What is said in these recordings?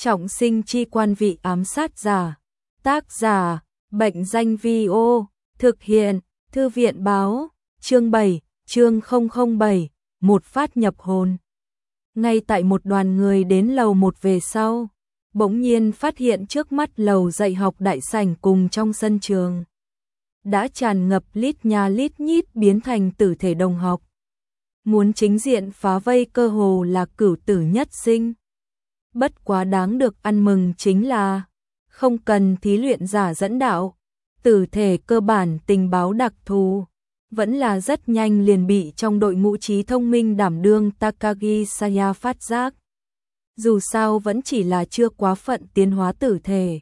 Trọng sinh chi quan vị ám sát giả. Tác giả, Bệnh danh Vi-ô, thực hiện, Thư viện báo, chương 7, chương 007, một phát nhập hồn. Ngay tại một đoàn người đến lầu 1 về sau, bỗng nhiên phát hiện trước mắt lầu dạy học đại sảnh cùng trong sân trường đã tràn ngập lít nha lít nhít biến thành tử thể đồng học. Muốn chính diện phá vây cơ hồ là cửu tử nhất sinh. Bất quá đáng được ăn mừng chính là không cần thí luyện giả dẫn đạo, tử thể cơ bản tình báo đặc thù vẫn là rất nhanh liền bị trong đội ngũ trí thông minh đảm đương Takagi Saya phát giác. Dù sao vẫn chỉ là chưa quá phận tiến hóa tử thể.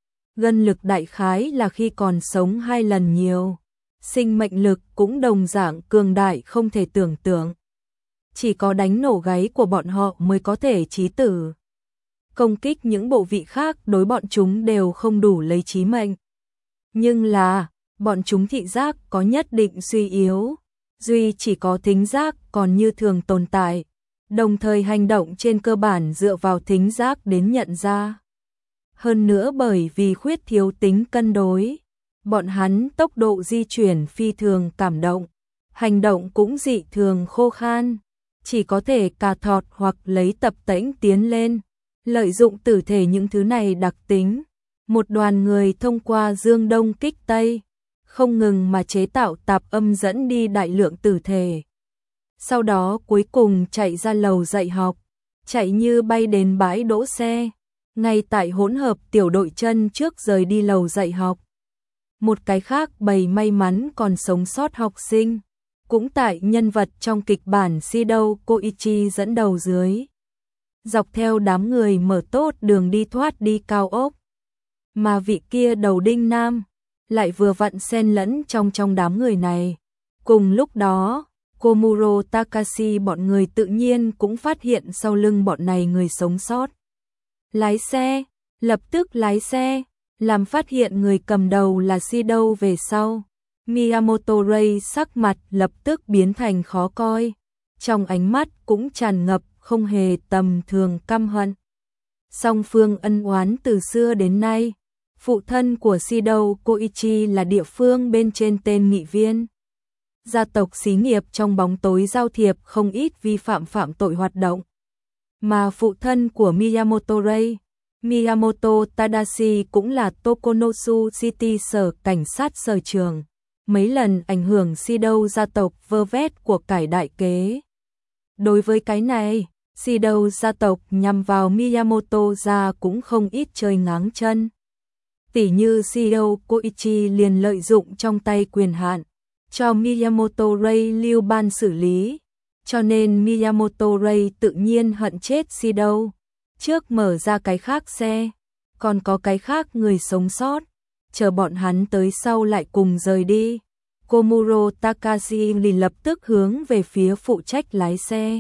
Gân lực đại khái là khi còn sống 2 lần nhiều. Sinh mệnh lực cũng đồng dạng cường đại không thể tưởng tượng. Chỉ có đánh nổ gáy của bọn họ mới có thể chí tử. Công kích những bộ vị khác đối bọn chúng đều không đủ lấy chí mệnh. Nhưng là, bọn chúng thị giác có nhất định suy yếu. Duy chỉ có thính giác còn như thường tồn tại. Đồng thời hành động trên cơ bản dựa vào thính giác đến nhận ra. Hơn nữa bởi vì khuyết thiếu tính cân đối, bọn hắn tốc độ di chuyển phi thường cảm động, hành động cũng dị thường khô khan, chỉ có thể cà thọt hoặc lấy tập tễnh tiến lên, lợi dụng tử thể những thứ này đặc tính. Một đoàn người thông qua dương đông kích tây, không ngừng mà chế tạo tạp âm dẫn đi đại lượng tử thể. Sau đó cuối cùng chạy ra lầu dạy học, chạy như bay đến bãi đỗ xe, ngay tại hỗn hợp tiểu đội chân trước rời đi lầu dạy học. Một cái khác bầy may mắn còn sống sót học sinh, cũng tại nhân vật trong kịch bản Shido Koichi dẫn đầu dưới. Dọc theo đám người mở tốt đường đi thoát đi cao ốc. Mà vị kia đầu đinh nam, lại vừa vặn xen lẫn trong đám người này. Cùng lúc đó, Komuro Takashi bọn người tự nhiên cũng phát hiện sau lưng bọn này người sống sót. Lái xe, lập tức lái xe, làm phát hiện người cầm đầu là Shido về sau. Miyamoto Ray sắc mặt lập tức biến thành khó coi, trong ánh mắt cũng tràn ngập không hề tầm thường căm hận. Song phương ân oán từ xưa đến nay, phụ thân của Shido Koichi là địa phương bên trên tên nghị viên. Gia tộc xí nghiệp trong bóng tối giao thiệp không ít vi phạm tội hoạt động. Mà phụ thân của Miyamoto Ray, Miyamoto Tadashi cũng là Tokonosu City sở cảnh sát sở trường, mấy lần ảnh hưởng Shido gia tộc vơ vét của cải đại kế. Đối với cái này, Shido gia tộc nhằm vào Miyamoto gia cũng không ít chơi ngáng chân. Tỉ như Shido Koichi liền lợi dụng trong tay quyền hạn, cho Miyamoto Ray lưu ban xử lý, cho nên Miyamoto Ray tự nhiên hận chết Shido. Trước mở ra cái khác xe, còn có cái khác người sống sót, chờ bọn hắn tới sau lại cùng rời đi. Komuro Takashi liền lập tức hướng về phía phụ trách lái xe.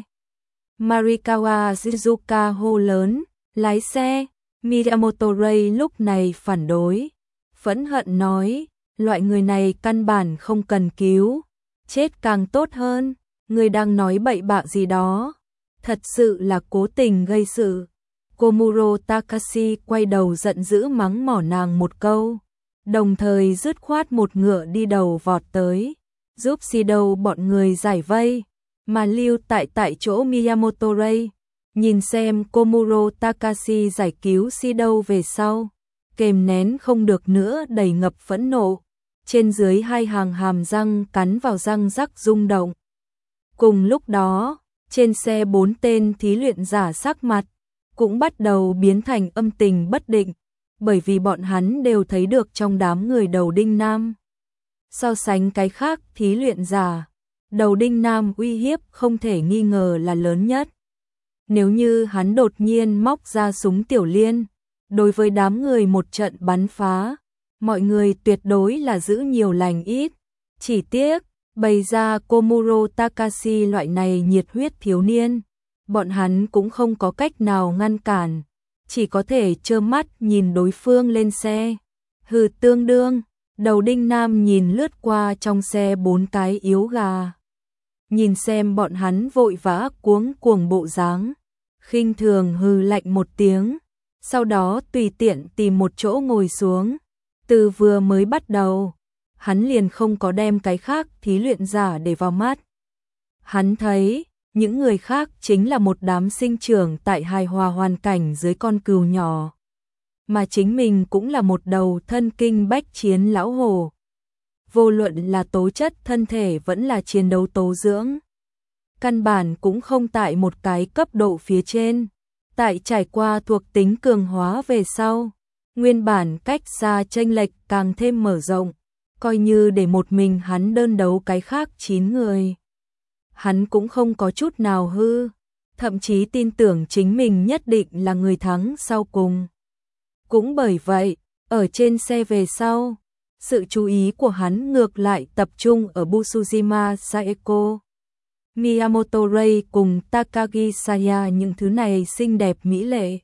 Marikawa Shizuka hô lớn, lái xe. Miyamoto Ray lúc này phản đối, phẫn hận nói, loại người này căn bản không cần cứu, chết càng tốt hơn, người đang nói bậy bạ gì đó, thật sự là cố tình gây sự. Komuro Takashi quay đầu giận dữ mắng mỏ nàng một câu, đồng thời dứt khoát một ngựa đi đầu vọt tới, giúp Shido bọn người giải vây, mà lưu tại chỗ Miyamoto Ray. Nhìn xem Komuro Takashi giải cứu Shido về sau, kềm nén không được nữa đầy ngập phẫn nộ, trên dưới hai hàng hàm răng cắn vào răng rắc rung động. Cùng lúc đó, trên xe 4 tên thí luyện giả sắc mặt, cũng bắt đầu biến thành âm tình bất định, bởi vì bọn hắn đều thấy được trong đám người đầu đinh nam. So sánh cái khác thí luyện giả, đầu đinh nam uy hiếp không thể nghi ngờ là lớn nhất. Nếu như hắn đột nhiên móc ra súng tiểu liên, đối với đám người một trận bắn phá, mọi người tuyệt đối là giữ nhiều lành ít. Chỉ tiếc, bày ra Komuro Takashi loại này nhiệt huyết thiếu niên, bọn hắn cũng không có cách nào ngăn cản, chỉ có thể trơ mắt nhìn đối phương lên xe. Hừ tương đương, đầu đinh nam nhìn lướt qua trong xe 4 cái yếu gà. Nhìn xem bọn hắn vội vã cuống cuồng bộ dáng, khinh thường hừ lạnh một tiếng, sau đó tùy tiện tìm một chỗ ngồi xuống. Từ vừa mới bắt đầu, hắn liền không có đem cái khác thí luyện giả để vào mắt. Hắn thấy, những người khác chính là một đám sinh trưởng tại hài hòa hoàn cảnh dưới con cừu nhỏ. Mà chính mình cũng là một đầu thân kinh bách chiến lão hổ. Vô luận là tố chất thân thể vẫn là chiến đấu tố dưỡng. Căn bản cũng không tại một cái cấp độ phía trên. Tại trải qua thuộc tính cường hóa về sau, nguyên bản cách xa chênh lệch càng thêm mở rộng, coi như để một mình hắn đơn đấu cái khác 9 người. Hắn cũng không có chút nào hư, thậm chí tin tưởng chính mình nhất định là người thắng sau cùng. Cũng bởi vậy, ở trên xe về sau, sự chú ý của hắn ngược lại tập trung ở Busujima Saeko, Miyamoto Rei cùng Takagi Saya, những thứ này xinh đẹp mỹ lệ.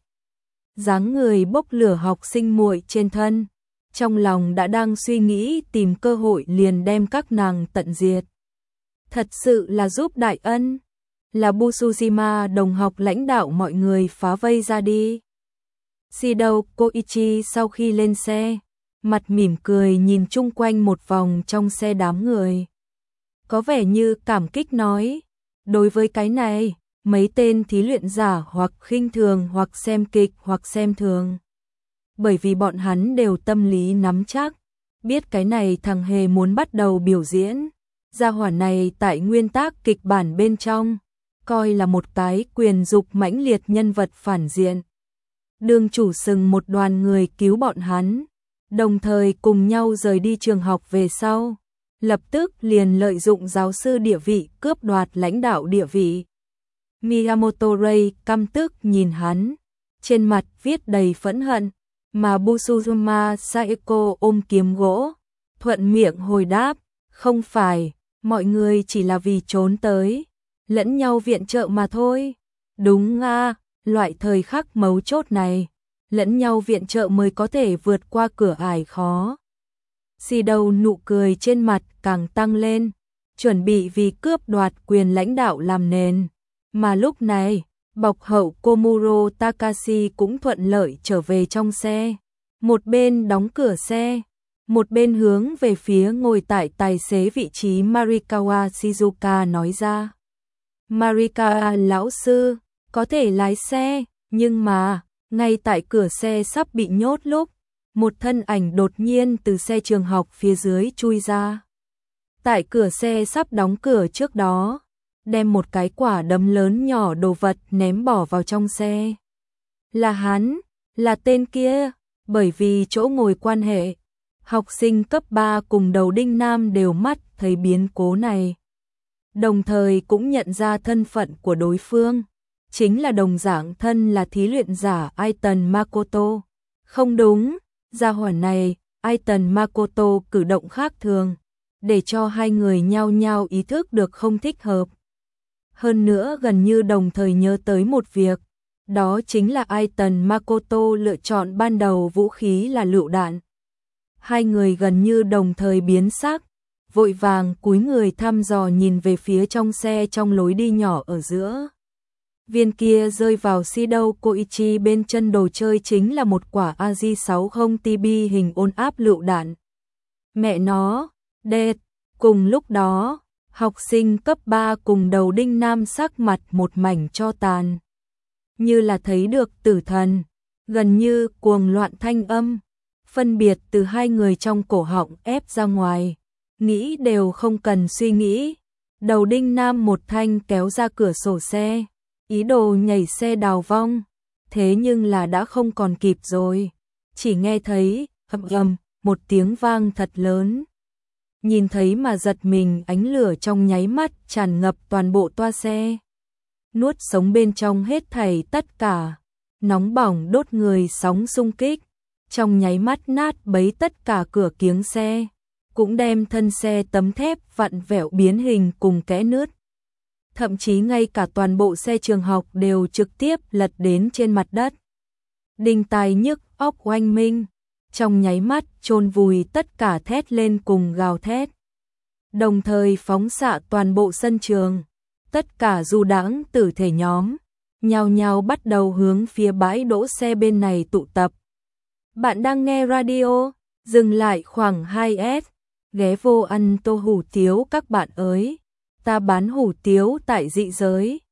Dáng người bốc lửa học sinh muội trên thân, trong lòng đã đang suy nghĩ tìm cơ hội liền đem các nàng tận diệt. Thật sự là giúp đại ân, là Busujima đồng học lãnh đạo mọi người phá vây ra đi. Shido Koichi sau khi lên xe, mặt mỉm cười nhìn chung quanh một vòng trong xe đám người. Có vẻ như cảm kích nói, đối với cái này, mấy tên thí luyện giả hoặc khinh thường hoặc xem kịch hoặc xem thường. Bởi vì bọn hắn đều tâm lý nắm chắc, biết cái này thằng hề muốn bắt đầu biểu diễn. Gia hỏa này tại nguyên tác kịch bản bên trong, coi là một cái quyền dục mãnh liệt nhân vật phản diện. Đương chủ sừng một đoàn người cứu bọn hắn, đồng thời cùng nhau rời đi trường học về sau, lập tức liền lợi dụng giáo sư địa vị cướp đoạt lãnh đạo địa vị. Miyamoto Rei căm tức nhìn hắn, trên mặt viết đầy phẫn hận, mà Busujima Saeko ôm kiếm gỗ, thuận miệng hồi đáp, không phải, mọi người chỉ là vì trốn tới, lẫn nhau viện trợ mà thôi. Đúng à, loại thời khắc mấu chốt này, lẫn nhau viện trợ mới có thể vượt qua cửa ải khó. Shido nụ cười trên mặt càng tăng lên, chuẩn bị vì cướp đoạt quyền lãnh đạo làm nền. Mà lúc này, bọc hậu Komuro Takashi cũng thuận lợi trở về trong xe. Một bên đóng cửa xe, một bên hướng về phía ngồi tại tài xế vị trí Marikawa Shizuka nói ra. Marikawa lão sư, có thể lái xe, nhưng mà, ngay tại cửa xe sắp bị nhốt lúc, một thân ảnh đột nhiên từ xe trường học phía dưới chui ra. Tại cửa xe sắp đóng cửa trước đó, đem một cái quả đấm lớn nhỏ đồ vật ném bỏ vào trong xe. Là hắn, là tên kia, bởi vì chỗ ngồi quan hệ, học sinh cấp 3 cùng đầu đinh nam đều mắt thấy biến cố này. Đồng thời cũng nhận ra thân phận của đối phương, chính là đồng dạng thân là thí luyện giả Aiton Makoto. Không đúng, gia hỏa này, Aiton Makoto cử động khác thường, để cho hai người nhao nhao ý thức được không thích hợp. Hơn nữa gần như đồng thời nhớ tới một việc, đó chính là Aiton Makoto lựa chọn ban đầu vũ khí là lựu đạn. Hai người gần như đồng thời biến sắc, vội vàng cúi người thăm dò nhìn về phía trong xe trong lối đi nhỏ ở giữa. Viên kia rơi vào Shido Koichi bên chân đồ chơi chính là một quả AJ-60 TB hình ôn áp lựu đạn. Mẹ nó, đệt, cùng lúc đó, học sinh cấp 3 cùng đầu đinh nam sắc mặt một mảnh cho tàn. Như là thấy được tử thần, gần như cuồng loạn thanh âm, phân biệt từ hai người trong cổ họng ép ra ngoài, nghĩ đều không cần suy nghĩ. Đầu đinh nam một thanh kéo ra cửa sổ xe, ý đồ nhảy xe đào vong, thế nhưng là đã không còn kịp rồi, chỉ nghe thấy ầm ầm một tiếng vang thật lớn. Nhìn thấy mà giật mình, ánh lửa trong nháy mắt tràn ngập toàn bộ toa xe, nuốt sống bên trong hết thảy tất cả, nóng bỏng đốt người sóng xung kích, trong nháy mắt nát bấy tất cả cửa kiếng xe, cũng đem thân xe tấm thép vặn vẹo biến hình cùng kẽ nứt. Thậm chí ngay cả toàn bộ xe trường học đều trực tiếp lật đến trên mặt đất. Đinh tai nhức óc oanh minh, trong nháy mắt chôn vùi tất cả thét lên cùng gào thét. Đồng thời phóng xạ toàn bộ sân trường, tất cả du đãng tử thể nhóm, nhao nhao bắt đầu hướng phía bãi đỗ xe bên này tụ tập. Bạn đang nghe radio, dừng lại khoảng 2S, ghé vô ăn tô hủ tiếu các bạn ơi. Ta bán hủ tiếu tại Dị Giới.